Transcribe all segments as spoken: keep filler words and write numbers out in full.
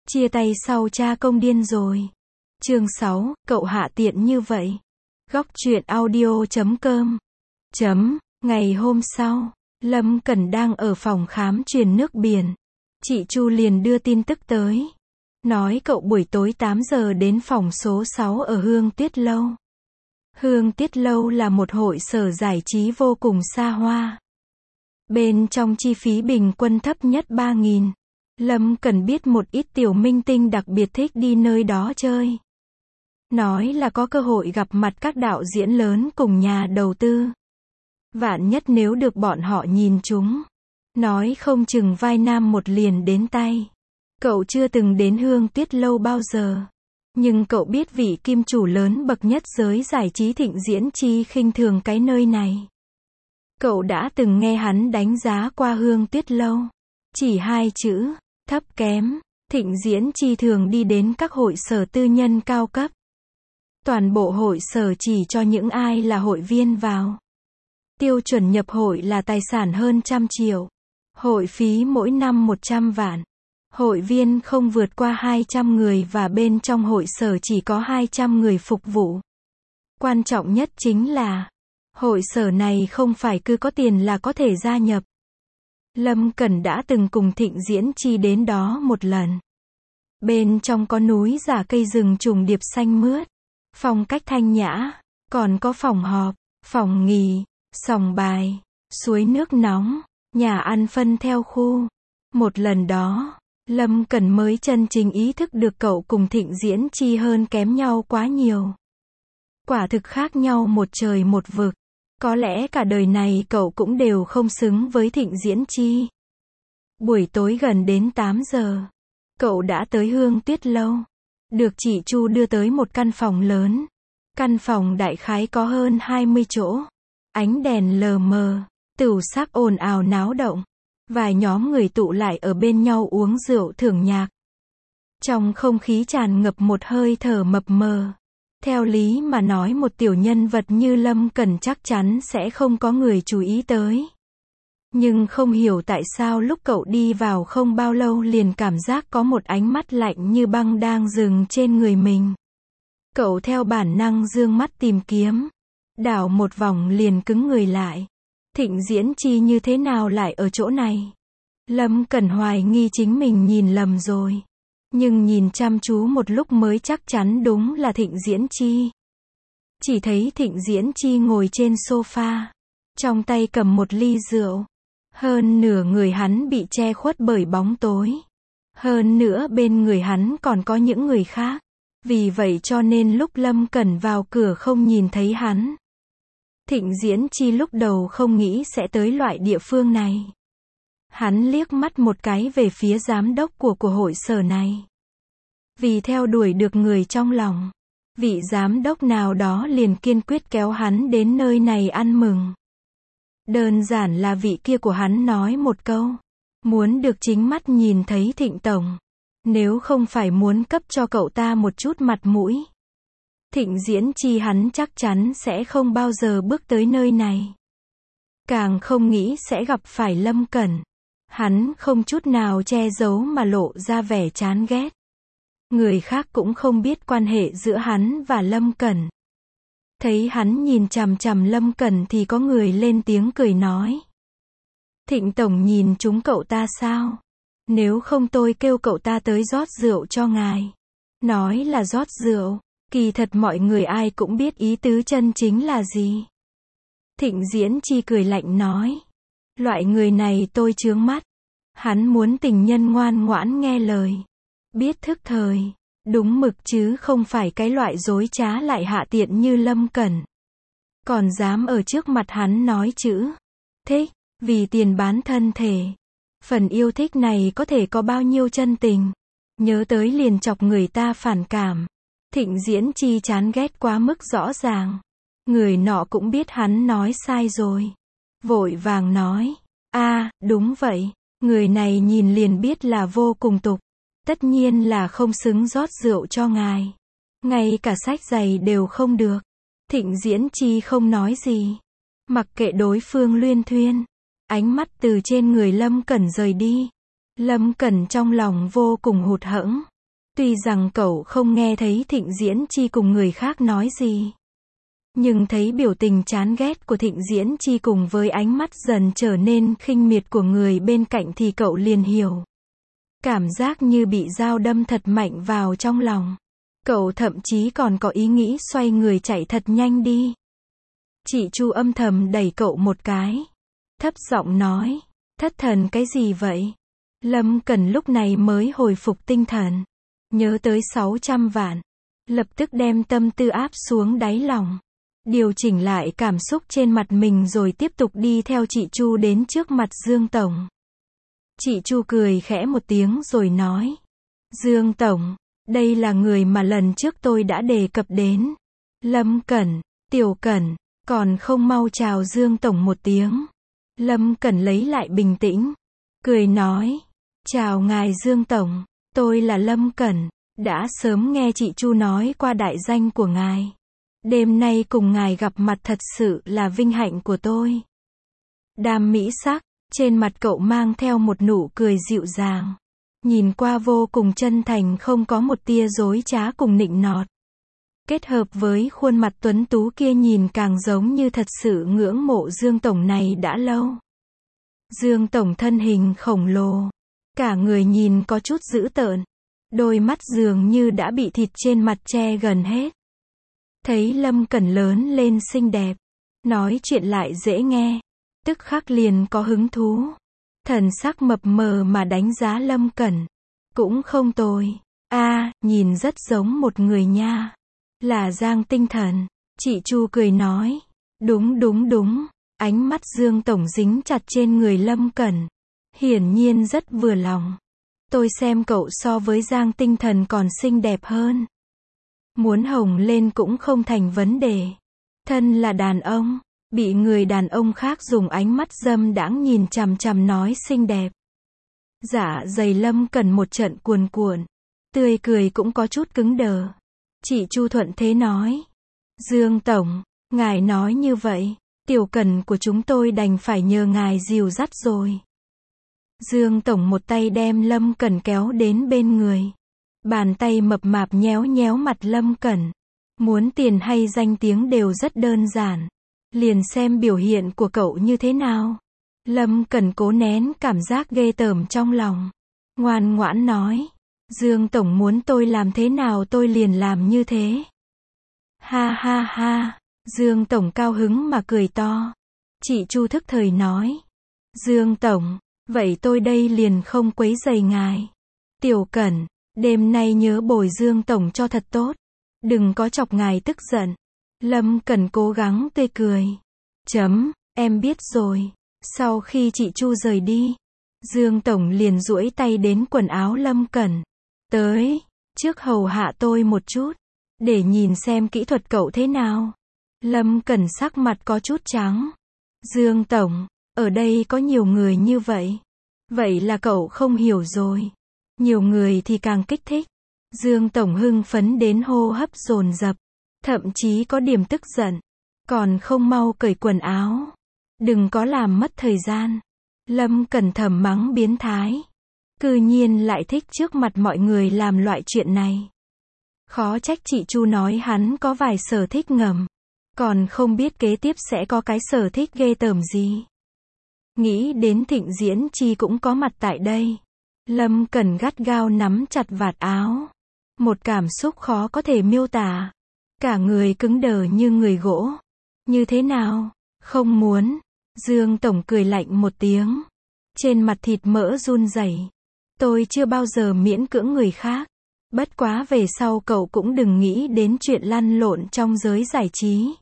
Chia tay sau cha công điên rồi. Chương sáu, cậu hạ tiện như vậy. Góc truyện audio chấm com. Chấm, ngày hôm sau, Lâm Cẩn đang ở phòng khám truyền nước biển. Chị Chu liền đưa tin tức tới. Nói cậu buổi tối tám giờ đến phòng số sáu ở Hương Tuyết Lâu. Hương Tuyết Lâu là một hội sở giải trí vô cùng xa hoa. Bên trong chi phí bình quân thấp nhất ba nghìn. Lâm Cẩn biết một ít tiểu minh tinh đặc biệt thích đi nơi đó chơi. Nói là có cơ hội gặp mặt các đạo diễn lớn cùng nhà đầu tư. Vạn nhất nếu được bọn họ nhìn chúng. Nói không chừng vai nam một liền đến tay. Cậu chưa từng đến Hương Tuyết Lâu bao giờ. Nhưng cậu biết vị kim chủ lớn bậc nhất giới giải trí Thịnh Diễn Chi khinh thường cái nơi này. Cậu đã từng nghe hắn đánh giá qua Hương Tuyết Lâu. Chỉ hai chữ, thấp kém. Thịnh Diễn Chi thường đi đến các hội sở tư nhân cao cấp. Toàn bộ hội sở chỉ cho những ai là hội viên vào. Tiêu chuẩn nhập hội là tài sản hơn trăm triệu. Hội phí mỗi năm một trăm vạn. Hội viên không vượt qua hai trăm người và bên trong hội sở chỉ có hai trăm người phục vụ. Quan trọng nhất chính là, hội sở này không phải cứ có tiền là có thể gia nhập. Lâm Cẩn đã từng cùng Thịnh Diễn Chi đến đó một lần. Bên trong có núi giả cây rừng trùng điệp xanh mướt. Phong cách thanh nhã. Còn có phòng họp, phòng nghỉ, sòng bài, suối nước nóng, nhà ăn phân theo khu. Một lần đó, Lâm Cẩn mới chân chính ý thức được cậu cùng Thịnh Diễn Chi hơn kém nhau quá nhiều. Quả thực khác nhau một trời một vực. Có lẽ cả đời này cậu cũng đều không xứng với Thịnh Diễn Chi. Buổi tối gần đến tám giờ, cậu đã tới Hương Tuyết Lâu. Được chị Chu đưa tới một căn phòng lớn. Căn phòng đại khái có hơn hai mươi chỗ. Ánh đèn lờ mờ, tửu sắc ồn ào náo động. Vài nhóm người tụ lại ở bên nhau uống rượu thưởng nhạc. Trong không khí tràn ngập một hơi thở mập mờ. Theo lý mà nói một tiểu nhân vật như Lâm Cẩn chắc chắn sẽ không có người chú ý tới. Nhưng không hiểu tại sao lúc cậu đi vào không bao lâu liền cảm giác có một ánh mắt lạnh như băng đang dừng trên người mình. Cậu theo bản năng dương mắt tìm kiếm. Đảo một vòng liền cứng người lại. Thịnh Diễn Chi như thế nào lại ở chỗ này? Lâm Cẩn hoài nghi chính mình nhìn lầm rồi. Nhưng nhìn chăm chú một lúc mới chắc chắn đúng là Thịnh Diễn Chi. Chỉ thấy Thịnh Diễn Chi ngồi trên sofa. Trong tay cầm một ly rượu. Hơn nửa người hắn bị che khuất bởi bóng tối. Hơn nữa bên người hắn còn có những người khác. Vì vậy cho nên lúc Lâm Cẩn vào cửa không nhìn thấy hắn. Thịnh Diễn Chi lúc đầu không nghĩ sẽ tới loại địa phương này. Hắn liếc mắt một cái về phía giám đốc của của hội sở này. Vì theo đuổi được người trong lòng, vị giám đốc nào đó liền kiên quyết kéo hắn đến nơi này ăn mừng. Đơn giản là vị kia của hắn nói một câu. Muốn được chính mắt nhìn thấy Thịnh Tổng. Nếu không phải muốn cấp cho cậu ta một chút mặt mũi. Thịnh Diễn Chi hắn chắc chắn sẽ không bao giờ bước tới nơi này. Càng không nghĩ sẽ gặp phải Lâm Cẩn. Hắn không chút nào che giấu mà lộ ra vẻ chán ghét. Người khác cũng không biết quan hệ giữa hắn và Lâm Cẩn. Thấy hắn nhìn chằm chằm Lâm Cẩn thì có người lên tiếng cười nói. Thịnh Tổng nhìn chúng cậu ta sao? Nếu không tôi kêu cậu ta tới rót rượu cho ngài. Nói là rót rượu. Kỳ thật mọi người ai cũng biết ý tứ chân chính là gì. Thịnh Diễn Chi cười lạnh nói. Loại người này tôi chướng mắt. Hắn muốn tình nhân ngoan ngoãn nghe lời. Biết thức thời. Đúng mực chứ không phải cái loại dối trá lại hạ tiện như Lâm Cẩn. Còn dám ở trước mặt hắn nói chữ. Thích. Vì tiền bán thân thể. Phần yêu thích này có thể có bao nhiêu chân tình. Nhớ tới liền chọc người ta phản cảm. Thịnh Diễn Chi chán ghét quá mức rõ ràng. Người nọ cũng biết hắn nói sai rồi. Vội vàng nói. a à, đúng vậy. Người này nhìn liền biết là vô cùng tục. Tất nhiên là không xứng rót rượu cho ngài. Ngay cả xách giày đều không được. Thịnh Diễn Chi không nói gì. Mặc kệ đối phương luyên thuyên. Ánh mắt từ trên người Lâm Cẩn rời đi. Lâm Cẩn trong lòng vô cùng hụt hẫng. Tuy rằng cậu không nghe thấy Thịnh Diễn Chi cùng người khác nói gì, nhưng thấy biểu tình chán ghét của Thịnh Diễn Chi cùng với ánh mắt dần trở nên khinh miệt của người bên cạnh thì cậu liền hiểu. Cảm giác như bị dao đâm thật mạnh vào trong lòng. Cậu thậm chí còn có ý nghĩ xoay người chạy thật nhanh đi. Chị Chu âm thầm đẩy cậu một cái. Thấp giọng nói, thất thần cái gì vậy? Lâm Cẩn lúc này mới hồi phục tinh thần. Nhớ tới sáu trăm vạn. Lập tức đem tâm tư áp xuống đáy lòng. Điều chỉnh lại cảm xúc trên mặt mình rồi tiếp tục đi theo chị Chu đến trước mặt Dương Tổng. Chị Chu cười khẽ một tiếng rồi nói. Dương Tổng, đây là người mà lần trước tôi đã đề cập đến. Lâm Cẩn, Tiểu Cẩn, còn không mau chào Dương Tổng một tiếng. Lâm Cẩn lấy lại bình tĩnh. Cười nói. Chào ngài Dương Tổng, tôi là Lâm Cẩn, đã sớm nghe chị Chu nói qua đại danh của ngài. Đêm nay cùng ngài gặp mặt thật sự là vinh hạnh của tôi. Đàm mỹ sắc, trên mặt cậu mang theo một nụ cười dịu dàng. Nhìn qua vô cùng chân thành không có một tia dối trá cùng nịnh nọt. Kết hợp với khuôn mặt tuấn tú kia nhìn càng giống như thật sự ngưỡng mộ Dương Tổng này đã lâu. Dương Tổng thân hình khổng lồ. Cả người nhìn có chút dữ tợn. Đôi mắt dường như đã bị thịt trên mặt che gần hết. Thấy Lâm Cẩn lớn lên xinh đẹp. Nói chuyện lại dễ nghe. Tức khắc liền có hứng thú. Thần sắc mập mờ mà đánh giá Lâm Cẩn. Cũng không tồi. A, à, nhìn rất giống một người nha. Là Giang Tinh Thần. Chị Chu cười nói. Đúng đúng đúng. Ánh mắt Dương Tổng dính chặt trên người Lâm Cẩn. Hiển nhiên rất vừa lòng. Tôi xem cậu so với Giang Tinh Thần còn xinh đẹp hơn. Muốn hồng lên cũng không thành vấn đề. Thân là đàn ông, bị người đàn ông khác dùng ánh mắt dâm đãng nhìn chằm chằm nói xinh đẹp. Dạ dày Lâm Cẩn một trận cuồn cuộn. Tươi cười cũng có chút cứng đờ. Chị Chu thuận thế nói. Dương Tổng, ngài nói như vậy, Tiểu Cẩn của chúng tôi đành phải nhờ ngài dìu dắt rồi. Dương Tổng một tay đem Lâm Cẩn kéo đến bên người. Bàn tay mập mạp nhéo nhéo mặt Lâm Cẩn. Muốn tiền hay danh tiếng đều rất đơn giản. Liền xem biểu hiện của cậu như thế nào. Lâm Cẩn cố nén cảm giác ghê tởm trong lòng. Ngoan ngoãn nói. Dương Tổng muốn tôi làm thế nào tôi liền làm như thế. Ha ha ha. Dương Tổng cao hứng mà cười to. Chị Chu thức thời nói. Dương Tổng, vậy tôi đây liền không quấy rầy ngài. Tiểu Cẩn, đêm nay nhớ bồi Dương Tổng cho thật tốt. Đừng có chọc ngài tức giận. Lâm Cẩn cố gắng tươi cười. Chấm, em biết rồi. Sau khi chị Chu rời đi, Dương Tổng liền duỗi tay đến quần áo Lâm Cẩn. Tới, trước hầu hạ tôi một chút. Để nhìn xem kỹ thuật cậu thế nào. Lâm Cẩn sắc mặt có chút trắng. Dương Tổng, ở đây có nhiều người như vậy. Vậy là cậu không hiểu rồi. Nhiều người thì càng kích thích. Dương Tổng hưng phấn đến hô hấp dồn dập. Thậm chí có điểm tức giận. Còn không mau cởi quần áo. Đừng có làm mất thời gian. Lâm Cẩn thầm mắng biến thái. Cư nhiên lại thích trước mặt mọi người làm loại chuyện này. Khó trách chị Chu nói hắn có vài sở thích ngầm. Còn không biết kế tiếp sẽ có cái sở thích ghê tởm gì. Nghĩ đến Thịnh Diễn Chi cũng có mặt tại đây. Lâm Cẩn gắt gao nắm chặt vạt áo. Một cảm xúc khó có thể miêu tả. Cả người cứng đờ như người gỗ. Như thế nào? Không muốn. Dương Tổng cười lạnh một tiếng. Trên mặt thịt mỡ run rẩy. Tôi chưa bao giờ miễn cưỡng người khác. Bất quá về sau cậu cũng đừng nghĩ đến chuyện lăn lộn trong giới giải trí.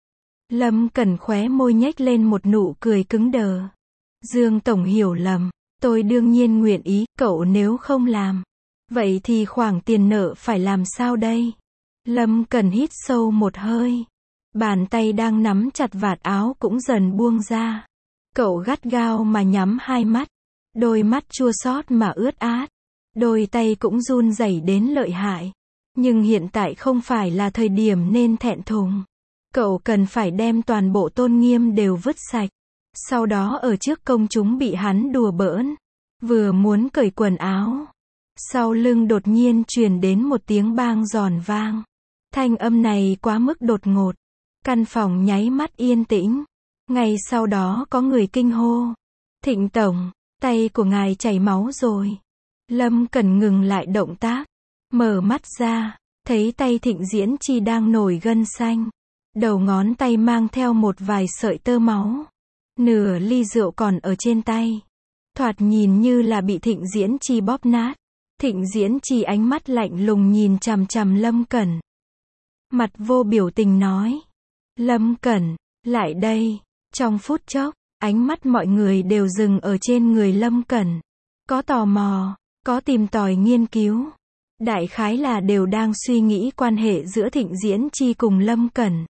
Lâm Cẩn khóe môi nhếch lên một nụ cười cứng đờ. Dương Tổng hiểu lầm. Tôi đương nhiên nguyện ý, cậu nếu không làm. Vậy thì khoản tiền nợ phải làm sao đây? Lâm Cẩn hít sâu một hơi. Bàn tay đang nắm chặt vạt áo cũng dần buông ra. Cậu gắt gao mà nhắm hai mắt. Đôi mắt chua xót mà ướt át. Đôi tay cũng run rẩy đến lợi hại. Nhưng hiện tại không phải là thời điểm nên thẹn thùng. Cậu cần phải đem toàn bộ tôn nghiêm đều vứt sạch. Sau đó ở trước công chúng bị hắn đùa bỡn. Vừa muốn cởi quần áo. Sau lưng đột nhiên truyền đến một tiếng bang giòn vang. Thanh âm này quá mức đột ngột. Căn phòng nháy mắt yên tĩnh. Ngay sau đó có người kinh hô. Thịnh tổng, tay của ngài chảy máu rồi. Lâm Cẩn ngừng lại động tác. Mở mắt ra, thấy tay Thịnh Diễn Chi đang nổi gân xanh. Đầu ngón tay mang theo một vài sợi tơ máu. Nửa ly rượu còn ở trên tay. Thoạt nhìn như là bị Thịnh Diễn Chi bóp nát. Thịnh Diễn Chi ánh mắt lạnh lùng nhìn chằm chằm Lâm Cẩn. Mặt vô biểu tình nói. Lâm Cẩn, lại đây. Trong phút chốc, ánh mắt mọi người đều dừng ở trên người Lâm Cẩn. Có tò mò, có tìm tòi nghiên cứu. Đại khái là đều đang suy nghĩ quan hệ giữa Thịnh Diễn Chi cùng Lâm Cẩn.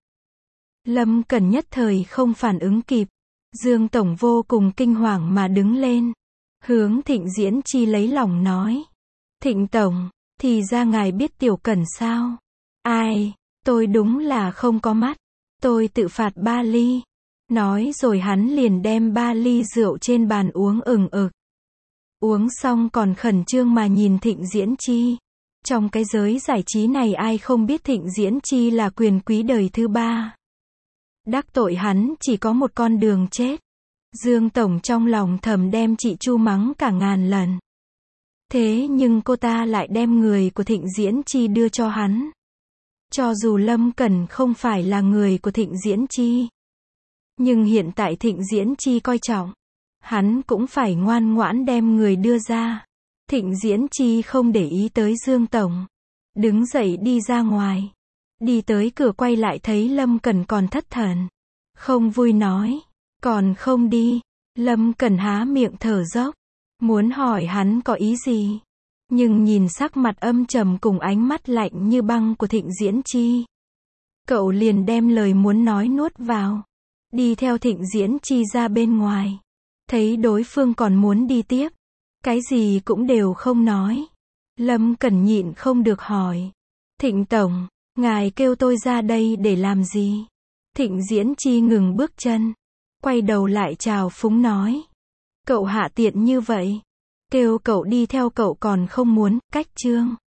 Lâm Cẩn nhất thời không phản ứng kịp. Dương Tổng vô cùng kinh hoàng mà đứng lên. Hướng Thịnh Diễn Chi lấy lòng nói. Thịnh Tổng, thì ra ngài biết Tiểu Cẩn sao? Ai, tôi đúng là không có mắt. Tôi tự phạt ba ly. Nói rồi hắn liền đem ba ly rượu trên bàn uống ừng ực. Uống xong còn khẩn trương mà nhìn Thịnh Diễn Chi. Trong cái giới giải trí này ai không biết Thịnh Diễn Chi là quyền quý đời thứ ba. Đắc tội hắn chỉ có một con đường chết. Dương Tổng trong lòng thầm đem chị Chu mắng cả ngàn lần. Thế nhưng cô ta lại đem người của Thịnh Diễn Chi đưa cho hắn. Cho dù Lâm Cẩn không phải là người của Thịnh Diễn Chi. Nhưng hiện tại Thịnh Diễn Chi coi trọng. Hắn cũng phải ngoan ngoãn đem người đưa ra. Thịnh Diễn Chi không để ý tới Dương Tổng. Đứng dậy đi ra ngoài. Đi tới cửa quay lại thấy Lâm Cẩn còn thất thần. Không vui nói. Còn không đi. Lâm Cẩn há miệng thở dốc. Muốn hỏi hắn có ý gì. Nhưng nhìn sắc mặt âm trầm cùng ánh mắt lạnh như băng của Thịnh Diễn Chi. Cậu liền đem lời muốn nói nuốt vào. Đi theo Thịnh Diễn Chi ra bên ngoài. Thấy đối phương còn muốn đi tiếp. Cái gì cũng đều không nói. Lâm Cẩn nhịn không được hỏi. Thịnh Tổng, ngài kêu tôi ra đây để làm gì? Thịnh Diễn Chi ngừng bước chân. Quay đầu lại chào phúng nói. Cậu hạ tiện như vậy. Kêu cậu đi theo cậu còn không muốn, cách chương.